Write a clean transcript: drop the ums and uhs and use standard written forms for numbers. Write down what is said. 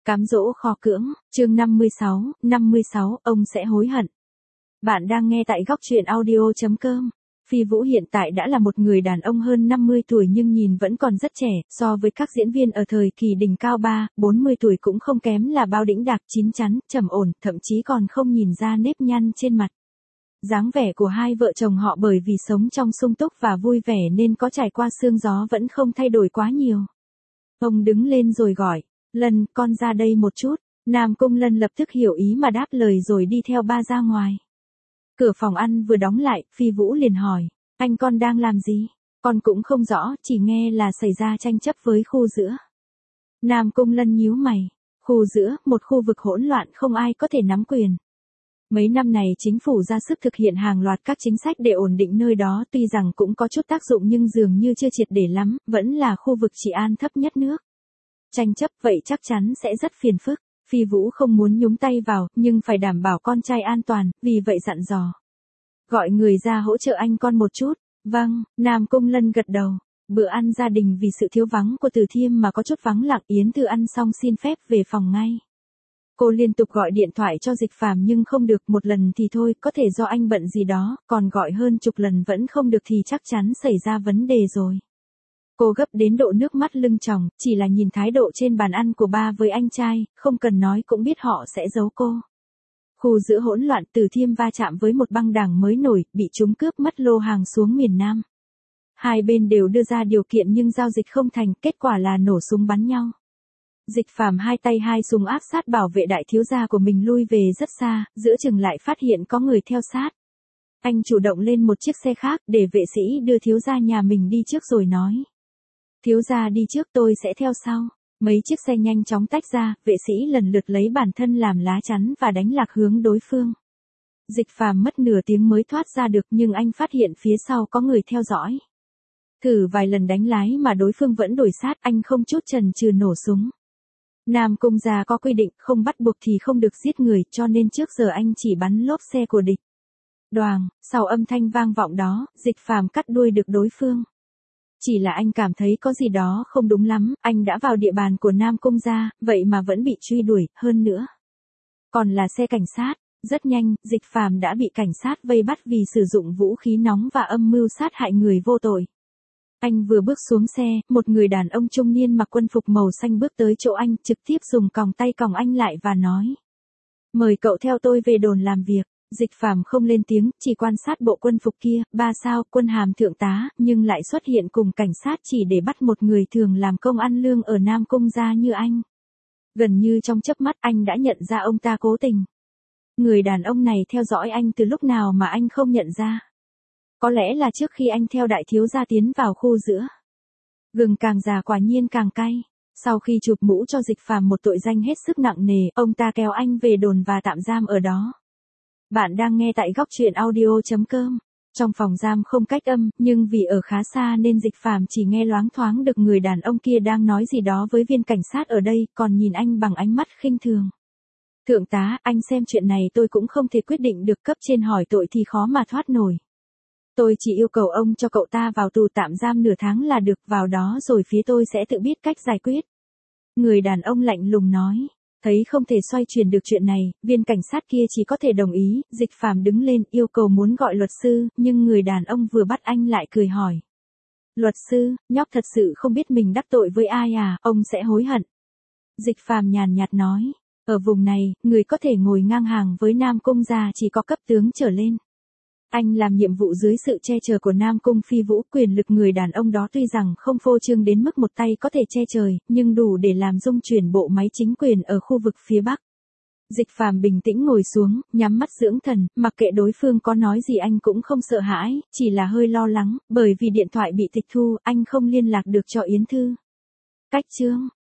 Cám dỗ kho cưỡng, chương 56, ông sẽ hối hận. Bạn đang nghe tại góc truyện audio.com. Phi Vũ hiện tại đã là một người đàn ông hơn 50 tuổi nhưng nhìn vẫn còn rất trẻ, so với các diễn viên ở thời kỳ đỉnh cao 40 tuổi cũng không kém là bao đĩnh đạc, chín chắn, trầm ổn, thậm chí còn không nhìn ra nếp nhăn trên mặt. Dáng vẻ của hai vợ chồng họ bởi vì sống trong sung túc và vui vẻ nên có trải qua sương gió vẫn không thay đổi quá nhiều. Ông đứng lên rồi gọi, Lân, con ra đây một chút. Nam Cung Lân lập tức hiểu ý mà đáp lời rồi đi theo ba ra ngoài. Cửa phòng ăn vừa đóng lại, Phi Vũ liền hỏi, anh con đang làm gì? Con cũng không rõ, chỉ nghe là xảy ra tranh chấp với khu giữa. Nam Cung Lân nhíu mày, khu giữa, một khu vực hỗn loạn không ai có thể nắm quyền. Mấy năm này chính phủ ra sức thực hiện hàng loạt các chính sách để ổn định nơi đó, tuy rằng cũng có chút tác dụng nhưng dường như chưa triệt để lắm, vẫn là khu vực trị an thấp nhất nước. Tranh chấp vậy chắc chắn sẽ rất phiền phức. Phi Vũ không muốn nhúng tay vào, nhưng phải đảm bảo con trai an toàn, vì vậy dặn dò. Gọi người ra hỗ trợ anh con một chút. Vâng, Nam Cung Lân gật đầu. Bữa ăn gia đình vì sự thiếu vắng của Từ Thiêm mà có chút vắng lặng. Yến Thư ăn xong xin phép về phòng ngay. Cô liên tục gọi điện thoại cho Dịch Phàm nhưng không được, một lần thì thôi, có thể do anh bận gì đó, còn gọi hơn chục lần vẫn không được thì chắc chắn xảy ra vấn đề rồi. Cô gấp đến độ nước mắt lưng tròng, chỉ là nhìn thái độ trên bàn ăn của ba với anh trai, không cần nói cũng biết họ sẽ giấu cô. Khu giữa hỗn loạn, Từ Thiêm va chạm với một băng đảng mới nổi, bị chúng cướp mất lô hàng xuống miền Nam. Hai bên đều đưa ra điều kiện nhưng giao dịch không thành, kết quả là nổ súng bắn nhau. Dịch Phàm hai tay hai súng áp sát bảo vệ đại thiếu gia của mình lui về rất xa, giữa chừng lại phát hiện có người theo sát. Anh chủ động lên một chiếc xe khác để vệ sĩ đưa thiếu gia nhà mình đi trước rồi nói. Thiếu gia đi trước, tôi sẽ theo sau. Mấy chiếc xe nhanh chóng tách ra, vệ sĩ lần lượt lấy bản thân làm lá chắn và đánh lạc hướng đối phương. Dịch Phàm mất nửa tiếng mới thoát ra được nhưng anh phát hiện phía sau có người theo dõi. Thử vài lần đánh lái mà đối phương vẫn đuổi sát, anh không chút chần chừ nổ súng. Nam Cung gia có quy định không bắt buộc thì không được giết người, cho nên trước giờ anh chỉ bắn lốp xe của địch. Đoàng, sau âm thanh vang vọng đó, Dịch Phàm cắt đuôi được đối phương. Chỉ là anh cảm thấy có gì đó không đúng lắm, anh đã vào địa bàn của Nam Cung gia, vậy mà vẫn bị truy đuổi, hơn nữa. Còn là xe cảnh sát, rất nhanh, Dịch Phàm đã bị cảnh sát vây bắt vì sử dụng vũ khí nóng và âm mưu sát hại người vô tội. Anh vừa bước xuống xe, một người đàn ông trung niên mặc quân phục màu xanh bước tới chỗ anh, trực tiếp dùng còng tay còng anh lại và nói. Mời cậu theo tôi về đồn làm việc. Dịch Phàm không lên tiếng, chỉ quan sát bộ quân phục kia, 3 sao, quân hàm thượng tá, nhưng lại xuất hiện cùng cảnh sát chỉ để bắt một người thường làm công ăn lương ở Nam Cung gia như anh. Gần như trong chớp mắt anh đã nhận ra ông ta cố tình. Người đàn ông này theo dõi anh từ lúc nào mà anh không nhận ra. Có lẽ là trước khi anh theo đại thiếu gia tiến vào khu giữa. Gừng càng già quả nhiên càng cay. Sau khi chụp mũ cho Dịch Phàm một tội danh hết sức nặng nề, ông ta kéo anh về đồn và tạm giam ở đó. Bạn đang nghe tại góc truyện audio.com. Trong phòng giam không cách âm, nhưng vì ở khá xa nên Dịch Phàm chỉ nghe loáng thoáng được người đàn ông kia đang nói gì đó với viên cảnh sát ở đây, còn nhìn anh bằng ánh mắt khinh thường. Thượng tá, anh xem chuyện này tôi cũng không thể quyết định được, cấp trên hỏi tội thì khó mà thoát nổi. Tôi chỉ yêu cầu ông cho cậu ta vào tù tạm giam nửa tháng là được, vào đó rồi phía tôi sẽ tự biết cách giải quyết. Người đàn ông lạnh lùng nói. Thấy không thể xoay chuyển được chuyện này, viên cảnh sát kia chỉ có thể đồng ý. Dịch Phàm đứng lên yêu cầu muốn gọi luật sư, nhưng người đàn ông vừa bắt anh lại cười hỏi. Luật sư, nhóc thật sự không biết mình đắc tội với ai à, ông sẽ hối hận. Dịch Phàm nhàn nhạt nói, ở vùng này, người có thể ngồi ngang hàng với Nam Cung gia chỉ có cấp tướng trở lên. Anh làm nhiệm vụ dưới sự che chở của Nam Cung Phi Vũ, quyền lực người đàn ông đó tuy rằng không phô trương đến mức một tay có thể che trời, nhưng đủ để làm rung chuyển bộ máy chính quyền ở khu vực phía Bắc. Dịch Phàm bình tĩnh ngồi xuống, nhắm mắt dưỡng thần, mặc kệ đối phương có nói gì anh cũng không sợ hãi, chỉ là hơi lo lắng, bởi vì điện thoại bị tịch thu, anh không liên lạc được cho Yến Thư. Cách chương,